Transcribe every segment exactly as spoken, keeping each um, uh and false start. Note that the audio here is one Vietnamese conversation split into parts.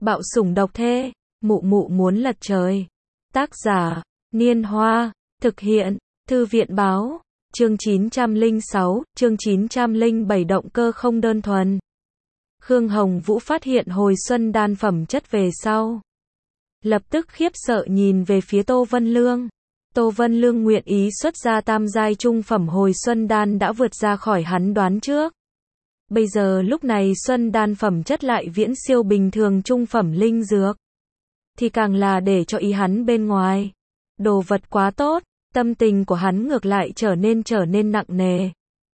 Bạo sủng độc thê, mụ mụ muốn lật trời. Tác giả, Niên Hoa, thực hiện, Thư viện báo, chương chín trăm lẻ sáu, chương chín trăm lẻ bảy động cơ không đơn thuần. Khương Hồng Vũ phát hiện hồi xuân đan phẩm chất về sau. Lập tức khiếp sợ nhìn về phía Tô Vân Lương. Tô Vân Lương nguyện ý xuất ra tam giai trung phẩm hồi xuân đan đã vượt ra khỏi hắn đoán trước. Bây giờ lúc này xuân đan phẩm chất lại viễn siêu bình thường trung phẩm linh dược. Thì càng là để cho ý hắn bên ngoài. Đồ vật quá tốt, tâm tình của hắn ngược lại trở nên trở nên nặng nề.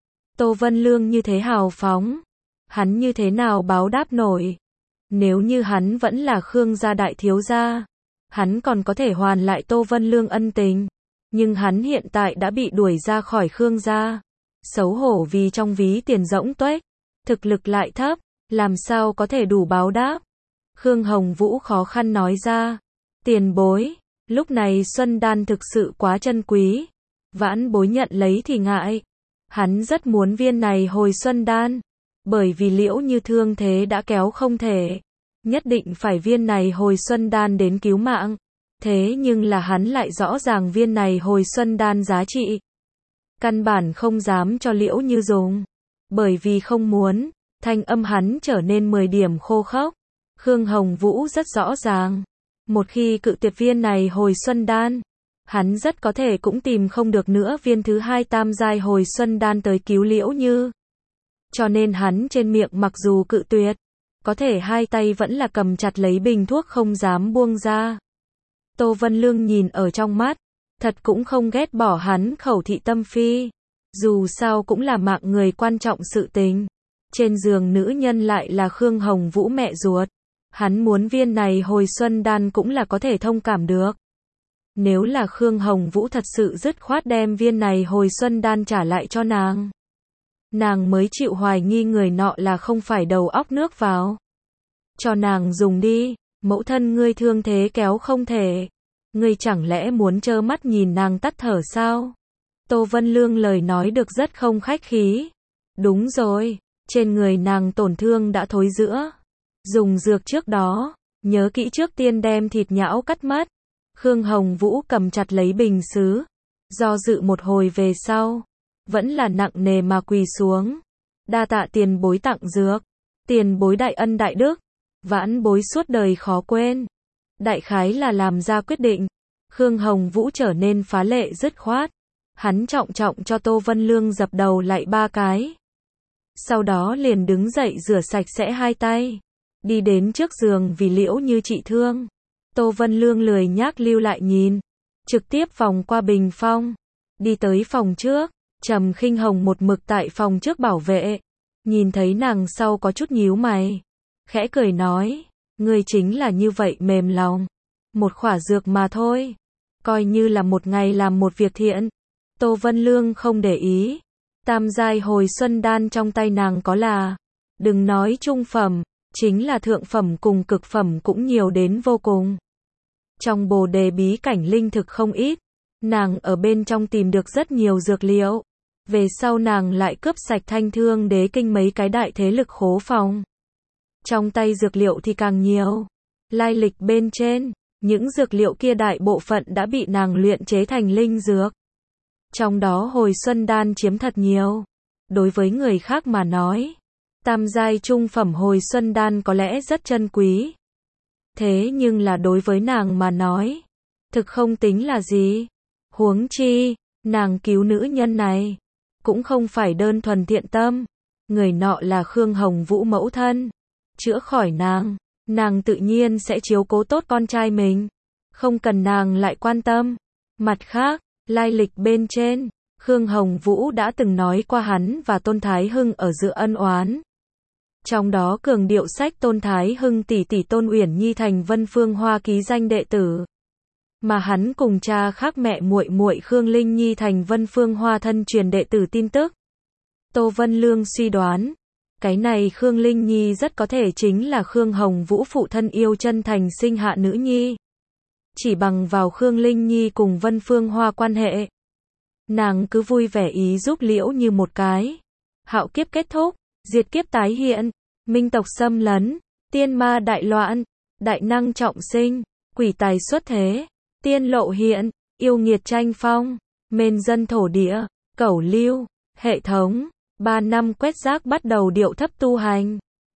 Tô Vân Lương như thế hào phóng. Hắn như thế nào báo đáp nổi. Nếu như hắn vẫn là Khương gia đại thiếu gia, hắn còn có thể hoàn lại Tô Vân Lương ân tình. Nhưng hắn hiện tại đã bị đuổi ra khỏi Khương gia. Xấu hổ vì trong ví tiền rỗng tuếch. Thực lực lại thấp, làm sao có thể đủ báo đáp. Khương Hồng Vũ khó khăn nói ra. Tiền bối, lúc này xuân đan thực sự quá chân quý. Vãn bối nhận lấy thì ngại. Hắn rất muốn viên này hồi xuân đan. Bởi vì Liễu Như thương thế đã kéo không thể. Nhất định phải viên này hồi xuân đan đến cứu mạng. Thế nhưng là hắn lại rõ ràng viên này hồi xuân đan giá trị. Căn bản không dám cho Liễu Như dùng. Bởi vì không muốn, thanh âm hắn trở nên mười điểm khô khốc. Khương Hồng Vũ rất rõ ràng. Một khi cự tuyệt viên này hồi xuân đan, hắn rất có thể cũng tìm không được nữa viên thứ hai tam giai hồi xuân đan tới cứu Liễu Như. Cho nên hắn trên miệng mặc dù cự tuyệt, có thể hai tay vẫn là cầm chặt lấy bình thuốc không dám buông ra. Tô Vân Lương nhìn ở trong mắt, thật cũng không ghét bỏ hắn khẩu thị tâm phi. Dù sao cũng là mạng người quan trọng sự tình. Trên giường nữ nhân lại là Khương Hồng Vũ mẹ ruột. Hắn muốn viên này hồi xuân đan cũng là có thể thông cảm được. Nếu là Khương Hồng Vũ thật sự dứt khoát đem viên này hồi xuân đan trả lại cho nàng, nàng mới chịu hoài nghi người nọ là không phải đầu óc nước vào. Cho nàng dùng đi, mẫu thân ngươi thương thế kéo không thể. Ngươi chẳng lẽ muốn trơ mắt nhìn nàng tắt thở sao? Tô Vân Lương lời nói được rất không khách khí. Đúng rồi, trên người nàng tổn thương đã thối rữa. Dùng dược trước đó, nhớ kỹ trước tiên đem thịt nhão cắt mất. Khương Hồng Vũ cầm chặt lấy bình sứ. Do dự một hồi về sau, vẫn là nặng nề mà quỳ xuống. Đa tạ tiền bối tặng dược. Tiền bối đại ân đại đức. Vãn bối suốt đời khó quên. Đại khái là làm ra quyết định. Khương Hồng Vũ trở nên phá lệ dứt khoát. Hắn trọng trọng cho Tô Vân Lương dập đầu lại ba cái. Sau đó liền đứng dậy rửa sạch sẽ hai tay. Đi đến trước giường vì Liễu Như trị thương. Tô Vân Lương lười nhác lưu lại nhìn. Trực tiếp vòng qua bình phong. Đi tới phòng trước. Trầm Khinh Hồng một mực tại phòng trước bảo vệ. Nhìn thấy nàng sau có chút nhíu mày. Khẽ cười nói. Ngươi chính là như vậy mềm lòng. Một khỏa dược mà thôi. Coi như là một ngày làm một việc thiện. Tô Vân Lương không để ý. Tam giai hồi xuân đan trong tay nàng có là, đừng nói trung phẩm, chính là thượng phẩm cùng cực phẩm cũng nhiều đến vô cùng. Trong bồ đề bí cảnh linh thực không ít, nàng ở bên trong tìm được rất nhiều dược liệu. Về sau nàng lại cướp sạch Thanh Thương Đế Kinh mấy cái đại thế lực khố phòng. Trong tay dược liệu thì càng nhiều. Lai lịch bên trên, những dược liệu kia đại bộ phận đã bị nàng luyện chế thành linh dược. Trong đó hồi xuân đan chiếm thật nhiều. Đối với người khác mà nói, tam giai trung phẩm hồi xuân đan có lẽ rất chân quý. Thế nhưng là đối với nàng mà nói, thực không tính là gì. Huống chi, nàng cứu nữ nhân này, cũng không phải đơn thuần thiện tâm. Người nọ là Khương Hồng Vũ mẫu thân. Chữa khỏi nàng, nàng tự nhiên sẽ chiếu cố tốt con trai mình. Không cần nàng lại quan tâm. Mặt khác, lai lịch bên trên, Khương Hồng Vũ đã từng nói qua hắn và Tôn Thái Hưng ở giữa ân oán. Trong đó cường điệu sách Tôn Thái Hưng tỷ tỷ Tôn Uyển Nhi thành Vân Phương Hoa ký danh đệ tử, mà hắn cùng cha khác mẹ muội muội Khương Linh Nhi thành Vân Phương Hoa thân truyền đệ tử tin tức. Tô Vân Lương suy đoán, cái này Khương Linh Nhi rất có thể chính là Khương Hồng Vũ phụ thân yêu chân thành sinh hạ nữ nhi. Chỉ bằng vào Khương Linh Nhi cùng Vân Phương Hoa quan hệ, nàng cứ vui vẻ ý giúp Liễu Như một cái. Hạo kiếp kết thúc, diệt kiếp tái hiện, minh tộc xâm lấn, tiên ma đại loạn, đại năng trọng sinh, quỷ tài xuất thế, tiên lộ hiện, yêu nghiệt tranh phong, mên dân thổ địa, cẩu lưu, hệ thống, ba năm quét rác bắt đầu điệu thấp tu hành.